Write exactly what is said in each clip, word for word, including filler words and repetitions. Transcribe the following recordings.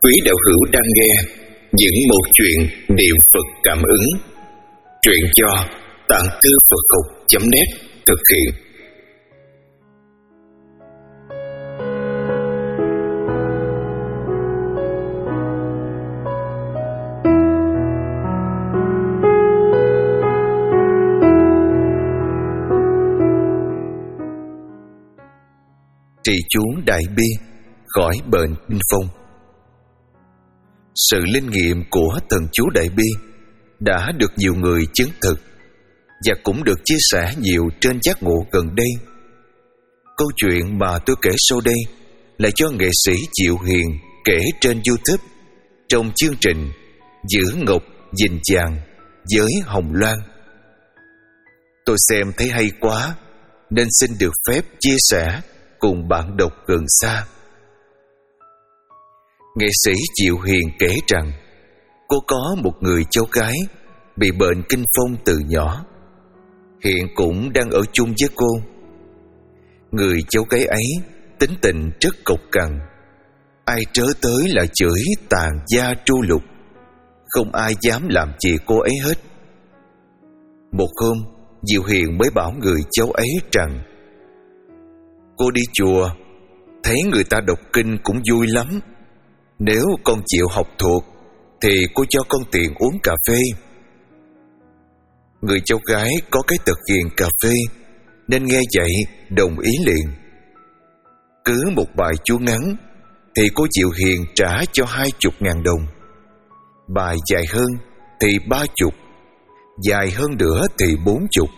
quý đạo hữu đang nghe những một chuyện niệm Phật cảm ứng. Truyện do tạng thư Phật học chấm net thực hiện. Trì chú Đại Bi khỏi bệnh kinh phong. Sự linh nghiệm của thần chú Đại Bi đã được nhiều người chứng thực và cũng được chia sẻ nhiều trên giác ngộ gần đây. Câu chuyện mà tôi kể sau đây là do nghệ sĩ Diệu Hiền kể trên YouTube trong chương trình Giữ Ngọc Gìn Vàng với Hồng Loan. Tôi xem thấy hay quá nên xin được phép chia sẻ cùng bạn đọc gần xa. Nghệ sĩ Diệu Hiền kể rằng cô có một người cháu gái bị bệnh kinh phong từ nhỏ, hiện cũng đang ở chung với cô. Người cháu gái ấy tính tình rất cộc cằn, ai trớ tới là chửi tàn gia tru lục, không ai dám làm gì cô ấy hết. Một hôm, Diệu Hiền mới bảo người cháu ấy rằng: cô đi chùa, thấy người ta đọc kinh cũng vui lắm. Nếu con chịu học thuộc thì cô cho con tiền uống cà phê. Người cháu gái có cái tật ghiền cà phê nên nghe vậy đồng ý liền. Cứ một bài chú ngắn thì cô Diệu Hiền trả cho hai chục ngàn đồng. Bài dài hơn thì ba chục, dài hơn nữa thì bốn chục.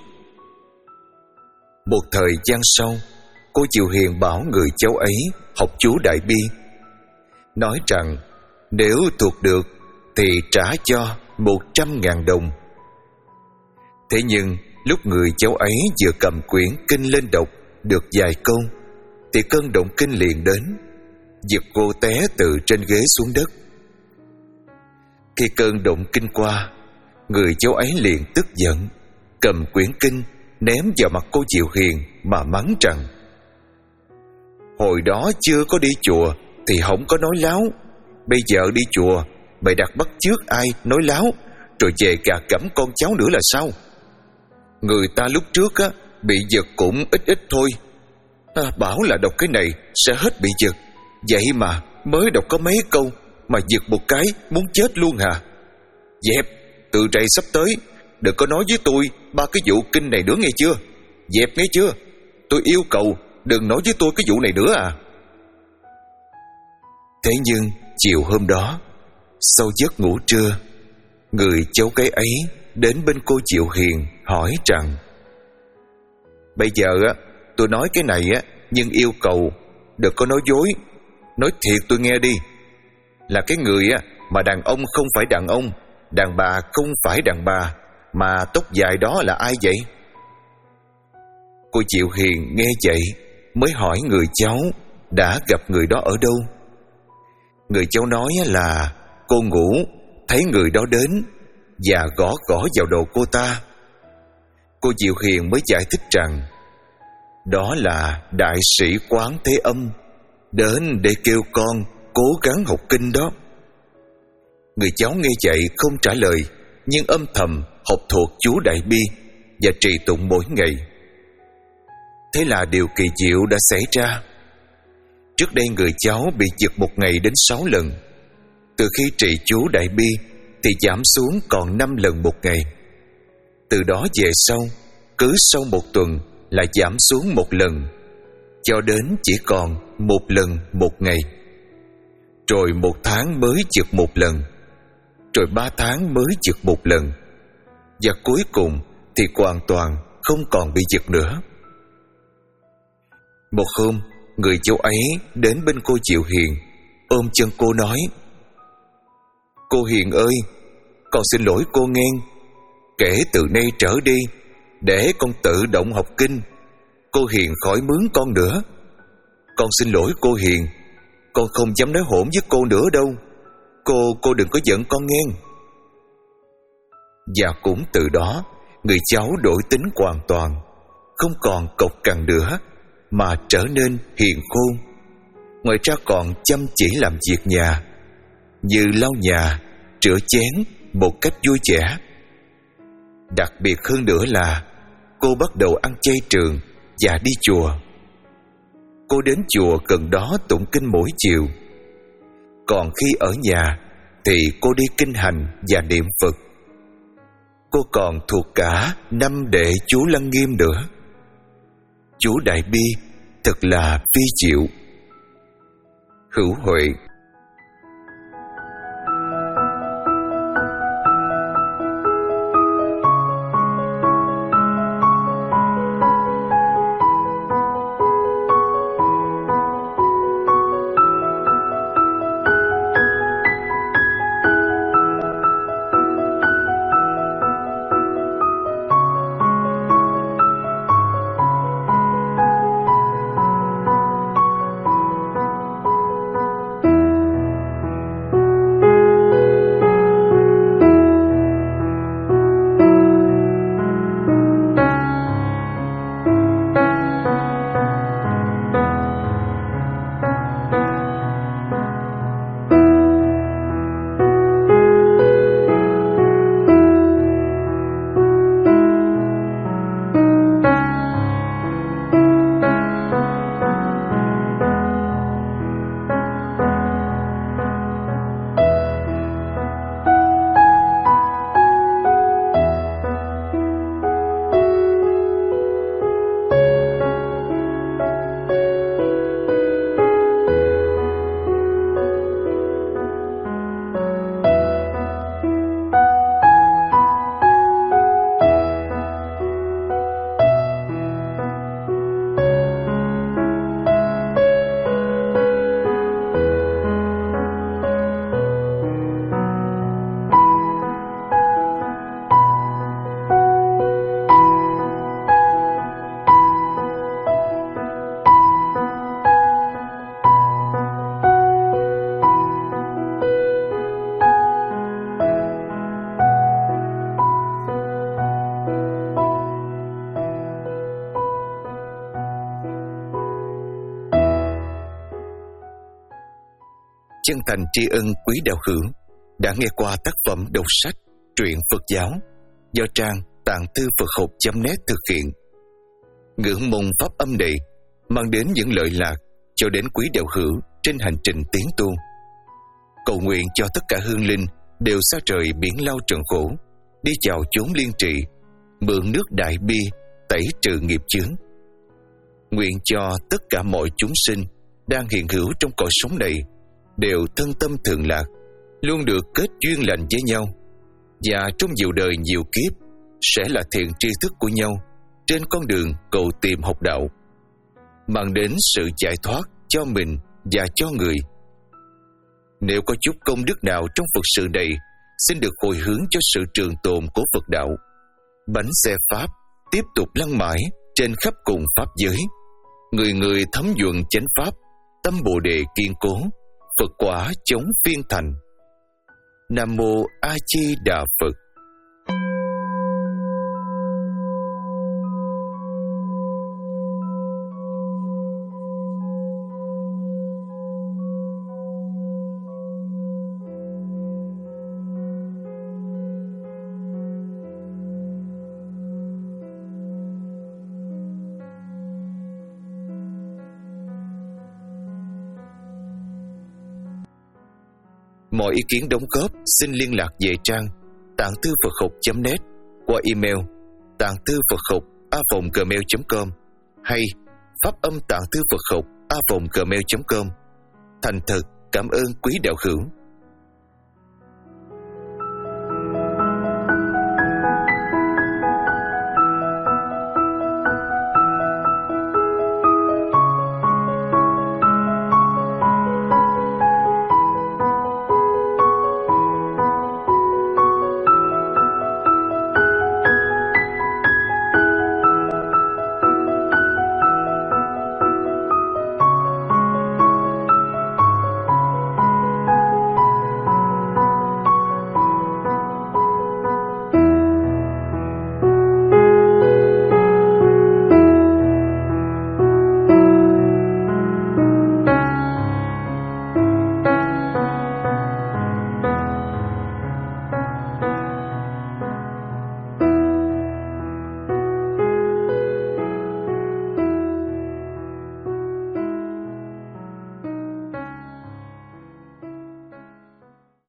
Một thời gian sau, cô Diệu Hiền bảo người cháu ấy học chú Đại Bi, nói rằng nếu thuộc được thì trả cho một trăm ngàn đồng. Thế nhưng lúc người cháu ấy vừa cầm quyển kinh lên đọc được vài câu thì cơn động kinh liền đến, giật cô té từ trên ghế xuống đất. Khi cơn động kinh qua, người cháu ấy liền tức giận, cầm quyển kinh ném vào mặt cô Diệu Hiền mà mắng rằng: hồi đó chưa có đi chùa thì không có nói láo, bây giờ đi chùa mày đặt bắt chước ai nói láo rồi về gà cẩm con cháu nữa là sao? Người ta lúc trước á bị giật cũng ít ít thôi, à, bảo là đọc cái này sẽ hết bị giật, vậy mà mới đọc có mấy câu mà giật một cái muốn chết luôn hả? Dẹp, từ rày sắp tới đừng có nói với tôi ba cái vụ kinh này nữa nghe chưa? Dẹp nghe chưa? Tôi yêu cầu đừng nói với tôi cái vụ này nữa à. Thế nhưng chiều hôm đó, sau giấc ngủ trưa, người cháu gái ấy đến bên cô Diệu Hiền hỏi rằng: bây giờ á tôi nói cái này á, nhưng yêu cầu đừng có nói dối, nói thiệt tôi nghe đi. Là cái người á mà đàn ông không phải đàn ông, đàn bà không phải đàn bà, mà tóc dài đó là ai vậy? Cô Diệu Hiền nghe vậy mới hỏi người cháu đã gặp người đó ở đâu. Người cháu nói là cô ngủ thấy người đó đến và gõ gõ vào đầu cô ta. Cô Diệu Hiền mới giải thích rằng đó là đại sĩ Quán Thế Âm đến để kêu con cố gắng học kinh đó. Người cháu nghe vậy không trả lời, nhưng âm thầm học thuộc chú Đại Bi và trì tụng mỗi ngày. Thế là điều kỳ diệu đã xảy ra. Trước đây người cháu bị giật một ngày đến sáu lần. Từ khi trì chú Đại Bi thì giảm xuống còn năm lần một ngày. Từ đó về sau, cứ sau một tuần là giảm xuống một lần, cho đến chỉ còn một lần một ngày. Rồi một tháng mới giật một lần, rồi ba tháng mới giật một lần, và cuối cùng thì hoàn toàn không còn bị giật nữa. Một hôm, người cháu ấy đến bên cô Diệu Hiền, ôm chân cô nói: cô Hiền ơi, con xin lỗi cô nghe. Kể từ nay trở đi, để con tự động học kinh, cô Hiền khỏi mướn con nữa. Con xin lỗi cô Hiền, con không dám nói hỗn với cô nữa đâu. Cô, cô đừng có giận con nghe. Và cũng từ đó, người cháu đổi tính hoàn toàn, không còn cộc cằn nữa, mà trở nên hiền khôn. Ngoài ra còn chăm chỉ làm việc nhà, như lau nhà, rửa chén một cách vui vẻ. Đặc biệt hơn nữa là cô bắt đầu ăn chay trường và đi chùa. Cô đến chùa gần đó tụng kinh mỗi chiều. Còn khi ở nhà thì cô đi kinh hành và niệm Phật. Cô còn thuộc cả năm đệ chú Lăng Nghiêm nữa. Chú Đại Bi thật là vi diệu. Hữu Huệ. Chân thành tri ân quý đạo hữu đã nghe qua tác phẩm đọc sách truyện Phật giáo do trang tạng thư Phật học chấm net thực hiện. Ngưỡng mong pháp âm này mang đến những lợi lạc cho đến quý đạo hữu trên hành trình tiến tu. Cầu nguyện cho tất cả hương linh đều xa trời biển lao trần khổ, đi vào chốn liên trị, mượn nước đại bi tẩy trừ nghiệp chướng. Nguyện cho tất cả mọi chúng sinh đang hiện hữu trong cõi sống này đều thân tâm thường lạc, luôn được kết duyên lành với nhau, và trong nhiều đời nhiều kiếp sẽ là thiện tri thức của nhau trên con đường cầu tìm học đạo, mang đến sự giải thoát cho mình và cho người. Nếu có chút công đức nào trong Phật sự này, xin được hồi hướng cho sự trường tồn của Phật đạo. Bánh xe Pháp tiếp tục lăn mãi trên khắp cùng Pháp giới, người người thấm nhuần chánh Pháp, tâm Bồ Đề kiên cố, Phật quả chống phiên thành. Nam Mô A Di Đà Phật. Mọi ý kiến đóng góp xin liên lạc về trang tạng thư Phật học chấm net qua email tạng thư Phật học a vòng gmail chấm com hay pháp âm tạng thư Phật học a vòng gmail chấm com. Thành thật cảm ơn quý đạo hữu.